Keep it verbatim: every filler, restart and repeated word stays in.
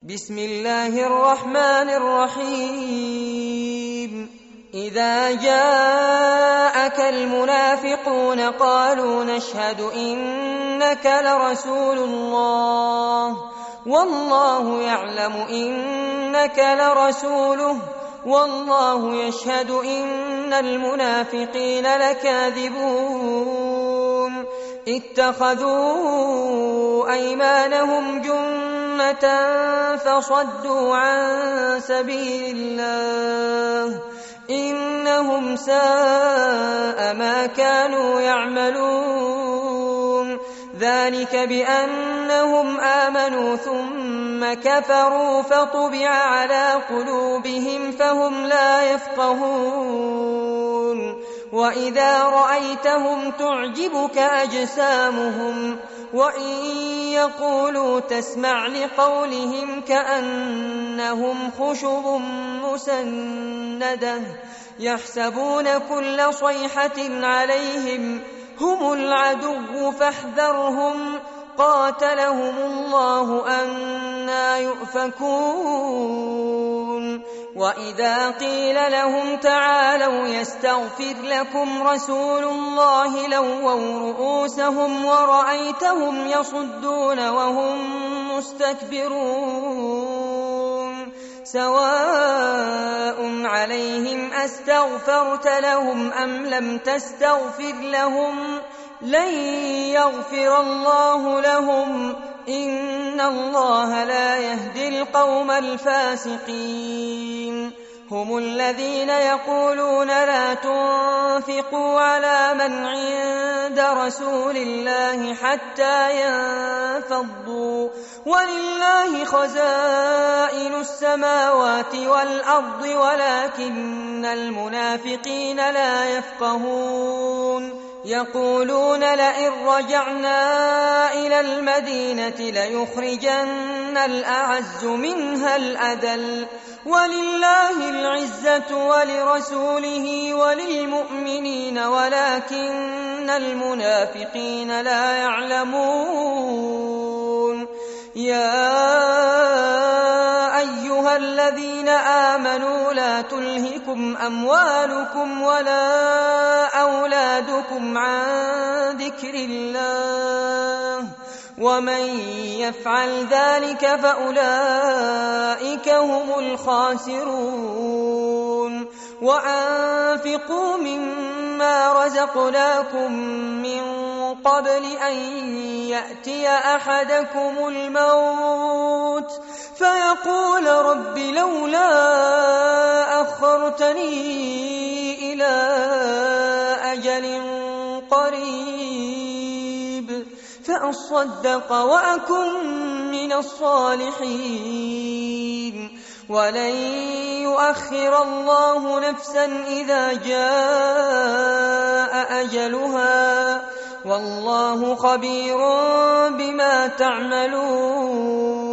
بسم الله الرحمن الرحيم إذا جاءك المنافقون قالوا نشهد إنك لرسول الله والله يعلم إنك لرسوله والله يشهد إن المنافقين لكاذبون اتخذوا أيمانهم جنة فصدوا عن سبيل الله إنهم ساء ما كانوا يعملون ذلك بأنهم آمنوا ثم كفروا فطبع على قلوبهم فهم لا يفقهون وإذا رأيتهم تعجبك أجسامهم وإن يقولوا تسمع لقولهم كأنهم خشب مسندة يحسبون كل صيحة عليهم هم العدو فاحذرهم قاتلهم الله أنى يؤفكون وإذا قيل لهم تعالوا يستغفر لكم رسول الله لووا رؤوسهم ورأيتهم يصدون وهم مستكبرون سواء عليهم أستغفرت لهم أم لم تستغفر لهم لن يغفر الله لهم إن الله لا يهدي القوم الفاسقين هم الذين يقولون لا تنفقوا على من عند رسول الله حتى ينفضوا ولله خزائن السماوات والأرض ولكن المنافقين لا يفقهون يقولون لئن رجعنا إلى المدينة ليخرجن الأعز منها الأذل ولله العزة ولرسوله وللمؤمنين ولكن المنافقين لا يعلمون يا أيها الذين آمنوا لا تلهكم أموالكم ولا أولادكم عن ذكر الله ومن يفعل ذلك فأولئك هم الخاسرون وأنفقوا مما رزقناكم من قبل أن يأتي أحدكم الموت فيقول رب لولا أخرتني إلى أجل قريب فأصدق وأكن من الصالحين ولن يؤخر الله نفسا إذا جاء أجلها والله خبير بما تعملون